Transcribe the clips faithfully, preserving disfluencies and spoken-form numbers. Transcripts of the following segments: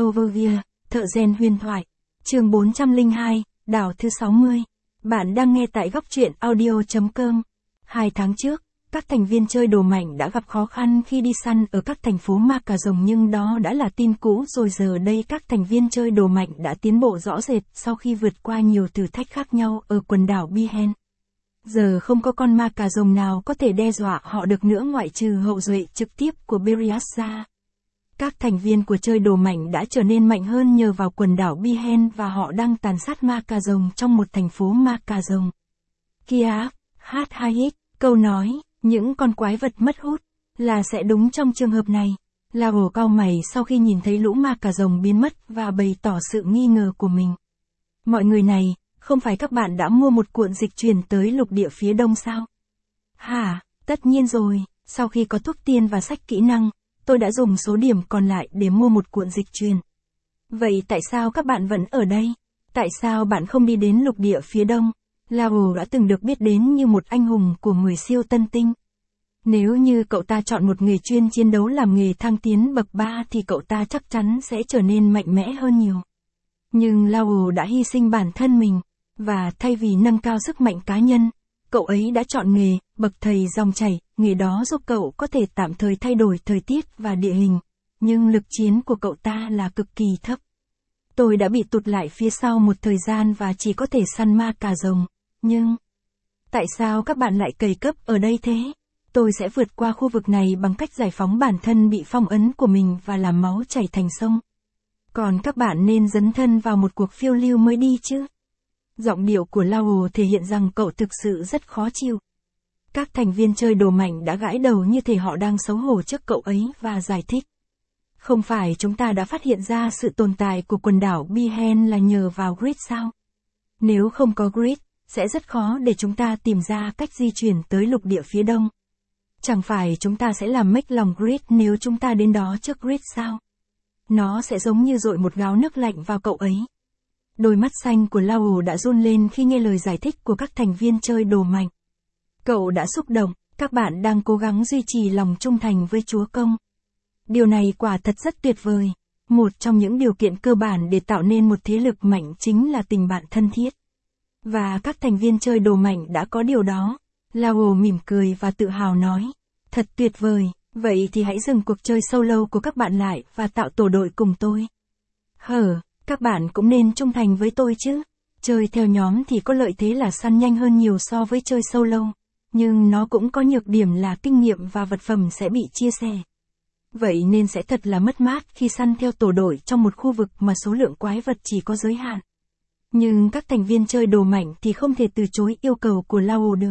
Overview, thợ rèn huyền thoại. Chương bốn trăm lẻ hai, đảo thứ sáu mươi. Bạn đang nghe tại góc truyện audio chấm com. Hai tháng trước, các thành viên chơi đồ mạnh đã gặp khó khăn khi đi săn ở các thành phố ma cà rồng, nhưng đó đã là tin cũ rồi. Giờ đây các thành viên chơi đồ mạnh đã tiến bộ rõ rệt sau khi vượt qua nhiều thử thách khác nhau ở quần đảo Bihen. Giờ không có con ma cà rồng nào có thể đe dọa họ được nữa ngoại trừ hậu duệ trực tiếp của Berias ra. Các thành viên của chơi đồ mạnh đã trở nên mạnh hơn nhờ vào quần đảo Bihen và họ đang tàn sát ma cà rồng trong một thành phố ma cà rồng. Kia, hát hai x, câu nói, những con quái vật mất hút, là sẽ đúng trong trường hợp này. Lao cau mày sau khi nhìn thấy lũ ma cà rồng biến mất và bày tỏ sự nghi ngờ của mình. Mọi người này, không phải các bạn đã mua một cuộn dịch truyền tới lục địa phía đông sao? Hả, tất nhiên rồi, sau khi có thuốc tiên và sách kỹ năng, tôi đã dùng số điểm còn lại để mua một cuộn dịch truyền. Vậy tại sao các bạn vẫn ở đây? Tại sao bạn không đi đến lục địa phía đông? Lao đã từng được biết đến như một anh hùng của mười siêu tân tinh. Nếu như cậu ta chọn một nghề chuyên chiến đấu làm nghề thăng tiến bậc ba thì cậu ta chắc chắn sẽ trở nên mạnh mẽ hơn nhiều. Nhưng Lao đã hy sinh bản thân mình, và thay vì nâng cao sức mạnh cá nhân, cậu ấy đã chọn nghề, bậc thầy dòng chảy, nghề đó giúp cậu có thể tạm thời thay đổi thời tiết và địa hình, nhưng lực chiến của cậu ta là cực kỳ thấp. Tôi đã bị tụt lại phía sau một thời gian và chỉ có thể săn ma cà rồng, nhưng... Tại sao các bạn lại cày cấp ở đây thế? Tôi sẽ vượt qua khu vực này bằng cách giải phóng bản thân bị phong ấn của mình và làm máu chảy thành sông. Còn các bạn nên dấn thân vào một cuộc phiêu lưu mới đi chứ. Giọng điệu của Lao thể hiện rằng cậu thực sự rất khó chịu. Các thành viên chơi đồ mạnh đã gãi đầu như thể họ đang xấu hổ trước cậu ấy và giải thích. Không phải chúng ta đã phát hiện ra sự tồn tại của quần đảo Bihen là nhờ vào grid sao? Nếu không có grid, sẽ rất khó để chúng ta tìm ra cách di chuyển tới lục địa phía đông. Chẳng phải chúng ta sẽ làm mếch lòng grid nếu chúng ta đến đó trước grid sao? Nó sẽ giống như dội một gáo nước lạnh vào cậu ấy. Đôi mắt xanh của Lao đã run lên khi nghe lời giải thích của các thành viên chơi đồ mạnh. Cậu đã xúc động, các bạn đang cố gắng duy trì lòng trung thành với Chúa Công. Điều này quả thật rất tuyệt vời. Một trong những điều kiện cơ bản để tạo nên một thế lực mạnh chính là tình bạn thân thiết. Và các thành viên chơi đồ mạnh đã có điều đó. Lao mỉm cười và tự hào nói. Thật tuyệt vời, vậy thì hãy dừng cuộc chơi solo của các bạn lại và tạo tổ đội cùng tôi. Hở, các bạn cũng nên trung thành với tôi chứ. Chơi theo nhóm thì có lợi thế là săn nhanh hơn nhiều so với chơi solo. Nhưng nó cũng có nhược điểm là kinh nghiệm và vật phẩm sẽ bị chia sẻ. Vậy nên sẽ thật là mất mát khi săn theo tổ đội trong một khu vực mà số lượng quái vật chỉ có giới hạn. Nhưng các thành viên chơi đồ mạnh thì không thể từ chối yêu cầu của Lao được.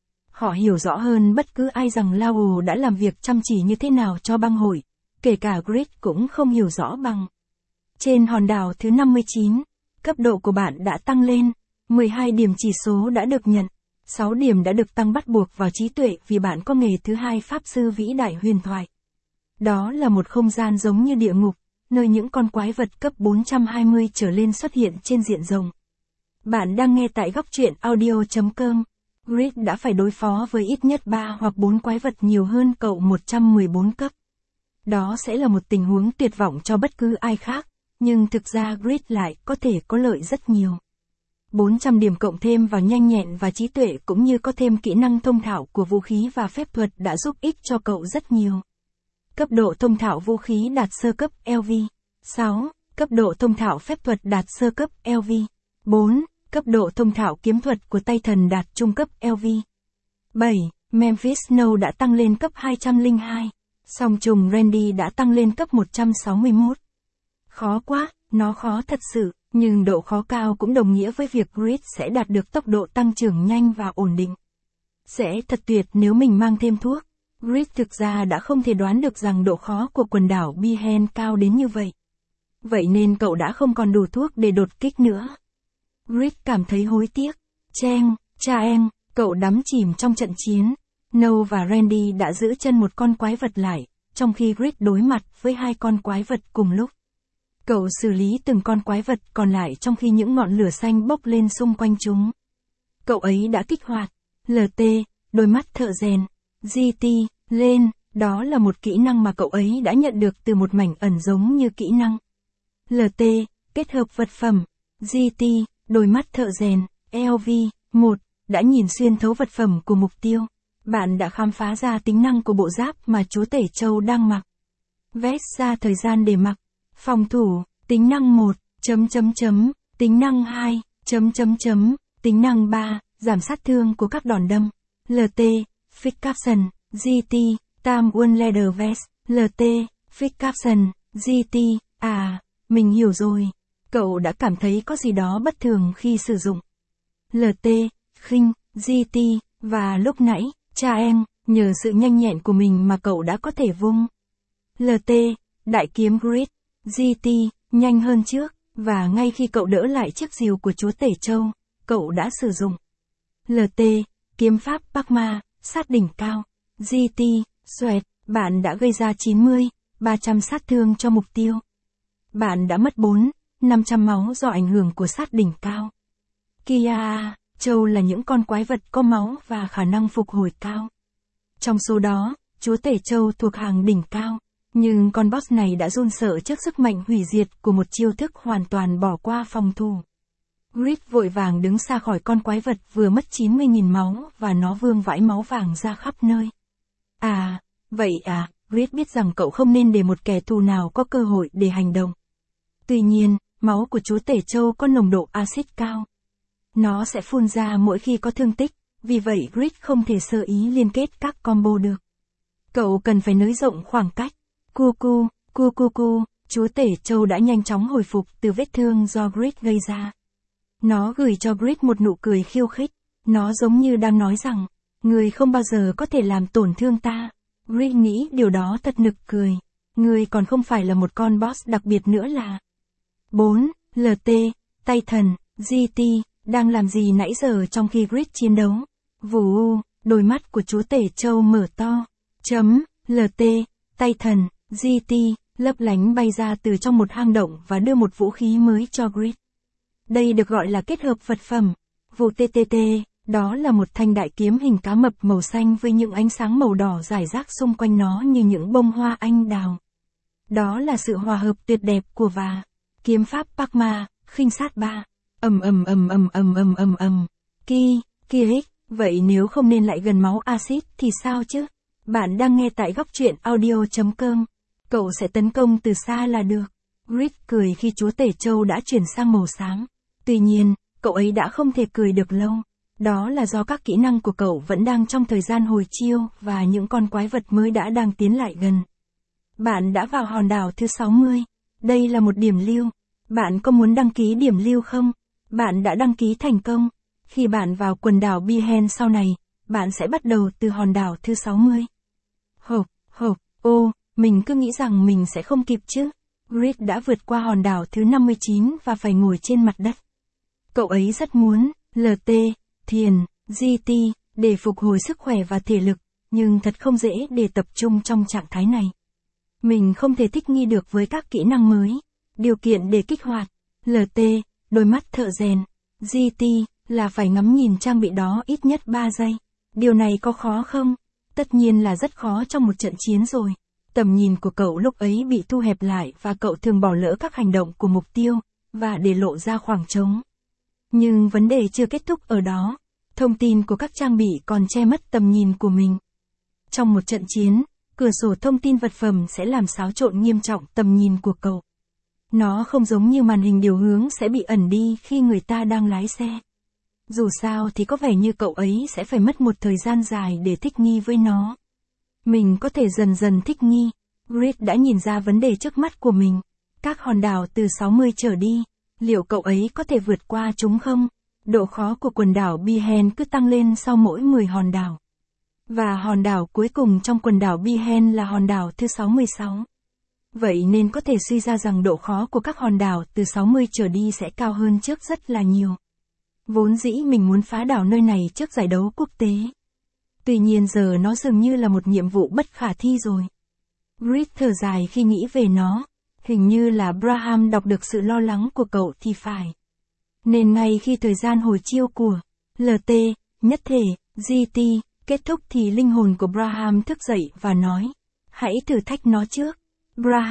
Họ hiểu rõ hơn bất cứ ai rằng Lao đã làm việc chăm chỉ như thế nào cho bang hội, kể cả Grid cũng không hiểu rõ bằng. Trên hòn đảo thứ năm mươi chín, cấp độ của bạn đã tăng lên, mười hai điểm chỉ số đã được nhận, sáu điểm đã được tăng bắt buộc vào trí tuệ vì bạn có nghề thứ hai pháp sư vĩ đại huyền thoại. Đó là một không gian giống như địa ngục, nơi những con quái vật cấp bốn trăm hai mươi trở lên xuất hiện trên diện rộng. Bạn đang nghe tại góc truyện audio chấm com. Grid đã phải đối phó với ít nhất ba hoặc bốn quái vật nhiều hơn cậu một trăm mười bốn cấp. Đó sẽ là một tình huống tuyệt vọng cho bất cứ ai khác, nhưng thực ra Grid lại có thể có lợi rất nhiều. bốn trăm điểm cộng thêm vào nhanh nhẹn và trí tuệ cũng như có thêm kỹ năng thông thạo của vũ khí và phép thuật đã giúp ích cho cậu rất nhiều. Cấp độ thông thạo vũ khí đạt sơ cấp L V. sáu. Cấp độ thông thạo phép thuật đạt sơ cấp L V. bốn. Cấp độ thông thạo kiếm thuật của tay thần đạt trung cấp L V. bảy. Memphis Snow đã tăng lên cấp hai trăm lẻ hai. Song trùng Randy đã tăng lên cấp một trăm sáu mươi mốt. Khó quá, nó khó thật sự, nhưng độ khó cao cũng đồng nghĩa với việc Grid sẽ đạt được tốc độ tăng trưởng nhanh và ổn định. Sẽ thật tuyệt nếu mình mang thêm thuốc. Grid thực ra đã không thể đoán được rằng độ khó của quần đảo Bihen cao đến như vậy. Vậy nên cậu đã không còn đủ thuốc để đột kích nữa. Grid cảm thấy hối tiếc. Cheng, cha em, cậu đắm chìm trong trận chiến. No và Randy đã giữ chân một con quái vật lại, trong khi Grid đối mặt với hai con quái vật cùng lúc. Cậu xử lý từng con quái vật còn lại trong khi những ngọn lửa xanh bốc lên xung quanh chúng. Cậu ấy đã kích hoạt lờ tê, đôi mắt thợ rèn, giê tê, lên, đó là một kỹ năng mà cậu ấy đã nhận được từ một mảnh ẩn giống như kỹ năng. lờ tê, kết hợp vật phẩm, giê tê, đôi mắt thợ rèn, lờ vê, một, đã nhìn xuyên thấu vật phẩm của mục tiêu. Bạn đã khám phá ra tính năng của bộ giáp mà chúa tể châu đang mặc. Vest ra thời gian để mặc. Phòng thủ, tính năng một, chấm chấm chấm, tính năng hai, chấm chấm chấm, tính năng ba, giảm sát thương của các đòn đâm. lờ tê, Fit Caption, giê tê, Tam One Leather Vest, lờ tê, Fit Caption, giê tê, à, mình hiểu rồi. Cậu đã cảm thấy có gì đó bất thường khi sử dụng. lờ tê, khinh, giê tê, và lúc nãy, cha em, nhờ sự nhanh nhẹn của mình mà cậu đã có thể vung. lờ tê, đại kiếm Grid, giê tê, nhanh hơn trước, và ngay khi cậu đỡ lại chiếc rìu của chúa tể châu, cậu đã sử dụng. lờ tê, kiếm pháp Parkma, sát đỉnh cao, giê tê, xoẹt, bạn đã gây ra chín mươi, ba trăm sát thương cho mục tiêu. Bạn đã mất bốn, năm trăm máu do ảnh hưởng của sát đỉnh cao. Kia, châu là những con quái vật có máu và khả năng phục hồi cao. Trong số đó, chúa tể châu thuộc hàng đỉnh cao, nhưng con boss này đã run sợ trước sức mạnh hủy diệt của một chiêu thức hoàn toàn bỏ qua phòng thủ. Grid vội vàng đứng xa khỏi con quái vật vừa mất chín mươi nghìn máu và nó vương vãi máu vàng ra khắp nơi. À, vậy à, Grid biết rằng cậu không nên để một kẻ thù nào có cơ hội để hành động. Tuy nhiên, máu của chúa tể châu có nồng độ axit cao. Nó sẽ phun ra mỗi khi có thương tích, vì vậy Grid không thể sơ ý liên kết các combo được. Cậu cần phải nới rộng khoảng cách. Cu cu, cu cu cu, chúa tể châu đã nhanh chóng hồi phục từ vết thương do Grid gây ra. Nó gửi cho Grid một nụ cười khiêu khích. Nó giống như đang nói rằng, người không bao giờ có thể làm tổn thương ta. Grid nghĩ điều đó thật nực cười. Người còn không phải là một con boss đặc biệt nữa là. bốn. lờ tê, tay thần, giê tê, đang làm gì nãy giờ trong khi Grid chiến đấu? Vù, đôi mắt của chúa tể châu mở to. Chấm, lờ tê, tay thần, giê tê, lấp lánh bay ra từ trong một hang động và đưa một vũ khí mới cho Grid. Đây được gọi là kết hợp vật phẩm. Vụ tê tê tê, đó là một thanh đại kiếm hình cá mập màu xanh với những ánh sáng màu đỏ rải rác xung quanh nó như những bông hoa anh đào. Đó là sự hòa hợp tuyệt đẹp của và kiếm pháp Parkma, khinh sát ba. Ầm ầm ầm ầm ầm ầm ầm ầm. Ki, kia hích, vậy nếu không nên lại gần máu axit thì sao chứ? Bạn đang nghe tại góc truyện audio chấm com. Cậu sẽ tấn công từ xa là được. Grid cười khi chúa tể châu đã chuyển sang màu xám. Tuy nhiên, cậu ấy đã không thể cười được lâu. Đó là do các kỹ năng của cậu vẫn đang trong thời gian hồi chiêu và những con quái vật mới đã đang tiến lại gần. Bạn đã vào hòn đảo thứ sáu mươi. Đây là một điểm lưu. Bạn có muốn đăng ký điểm lưu không? Bạn đã đăng ký thành công. Khi bạn vào quần đảo Bihen sau này, bạn sẽ bắt đầu từ hòn đảo thứ sáu mươi. Hộp, hộp, ô, mình cứ nghĩ rằng mình sẽ không kịp chứ. Grid đã vượt qua hòn đảo thứ năm mươi chín và phải ngồi trên mặt đất. Cậu ấy rất muốn, lờ tê, thiền, giê tê, để phục hồi sức khỏe và thể lực, nhưng thật không dễ để tập trung trong trạng thái này. Mình không thể thích nghi được với các kỹ năng mới. Điều kiện để kích hoạt, lờ tê, đôi mắt thợ rèn, giê tê, là phải ngắm nhìn trang bị đó ít nhất ba giây. Điều này có khó không? Tất nhiên là rất khó trong một trận chiến rồi. Tầm nhìn của cậu lúc ấy bị thu hẹp lại và cậu thường bỏ lỡ các hành động của mục tiêu, và để lộ ra khoảng trống. Nhưng vấn đề chưa kết thúc ở đó. Thông tin của các trang bị còn che mất tầm nhìn của mình. Trong một trận chiến, cửa sổ thông tin vật phẩm sẽ làm xáo trộn nghiêm trọng tầm nhìn của cậu. Nó không giống như màn hình điều hướng sẽ bị ẩn đi khi người ta đang lái xe. Dù sao thì có vẻ như cậu ấy sẽ phải mất một thời gian dài để thích nghi với nó. Mình có thể dần dần thích nghi. Grid đã nhìn ra vấn đề trước mắt của mình. Các hòn đảo từ sáu mươi trở đi, liệu cậu ấy có thể vượt qua chúng không? Độ khó của quần đảo Bihen cứ tăng lên sau mỗi mười hòn đảo. Và hòn đảo cuối cùng trong quần đảo Bihen là hòn đảo thứ sáu mươi sáu. Vậy nên có thể suy ra rằng độ khó của các hòn đảo từ sáu mươi trở đi sẽ cao hơn trước rất là nhiều. Vốn dĩ mình muốn phá đảo nơi này trước giải đấu quốc tế. Tuy nhiên giờ nó dường như là một nhiệm vụ bất khả thi rồi. Grid thở dài khi nghĩ về nó. Hình như là Braham đọc được sự lo lắng của cậu thì phải. Nên ngay khi thời gian hồi chiêu của lờ tê, nhất thể, giê tê, kết thúc thì linh hồn của Braham thức dậy và nói. Hãy thử thách nó trước. Braham,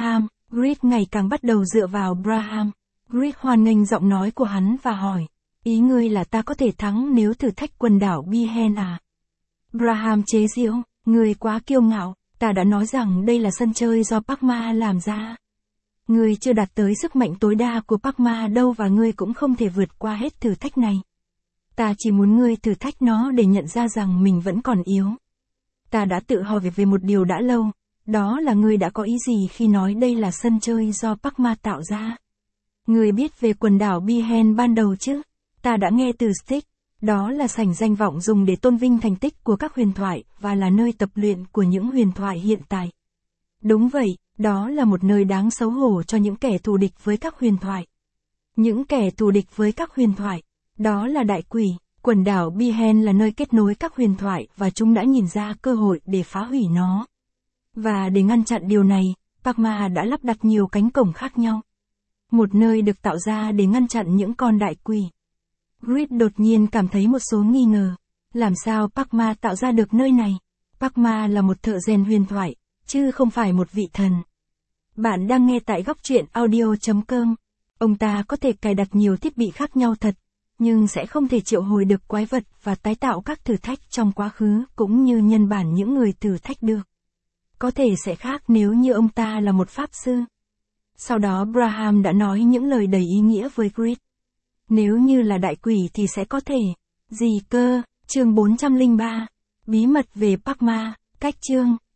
Grid ngày càng bắt đầu dựa vào Braham. Grid hoan nghênh giọng nói của hắn và hỏi, ý ngươi là ta có thể thắng nếu thử thách quần đảo Bihen à? Braham chế giễu, ngươi quá kiêu ngạo, ta đã nói rằng đây là sân chơi do Parma làm ra. Ngươi chưa đạt tới sức mạnh tối đa của Parma đâu và ngươi cũng không thể vượt qua hết thử thách này. Ta chỉ muốn ngươi thử thách nó để nhận ra rằng mình vẫn còn yếu. Ta đã tự hỏi về một điều đã lâu, đó là ngươi đã có ý gì khi nói đây là sân chơi do Parma tạo ra. Ngươi biết về quần đảo Bihen ban đầu chứ? Ta đã nghe từ Styx, đó là sảnh danh vọng dùng để tôn vinh thành tích của các huyền thoại và là nơi tập luyện của những huyền thoại hiện tại. Đúng vậy, đó là một nơi đáng xấu hổ cho những kẻ thù địch với các huyền thoại. Những kẻ thù địch với các huyền thoại, đó là đại quỷ. Quần đảo Bihen là nơi kết nối các huyền thoại và chúng đã nhìn ra cơ hội để phá hủy nó. Và để ngăn chặn điều này, Parma đã lắp đặt nhiều cánh cổng khác nhau. Một nơi được tạo ra để ngăn chặn những con đại quỷ. Grid đột nhiên cảm thấy một số nghi ngờ. Làm sao Parma tạo ra được nơi này? Parma là một thợ rèn huyền thoại, chứ không phải một vị thần. Bạn đang nghe tại góc truyện audio chấm com. Ông ta có thể cài đặt nhiều thiết bị khác nhau thật, nhưng sẽ không thể triệu hồi được quái vật và tái tạo các thử thách trong quá khứ cũng như nhân bản những người thử thách được. Có thể sẽ khác nếu như ông ta là một pháp sư. Sau đó Braham đã nói những lời đầy ý nghĩa với Grid. Nếu như là đại quỷ thì sẽ có thể. Gì cơ? Chương bốn trăm lẻ ba. Bí mật về Parma. Cách chương.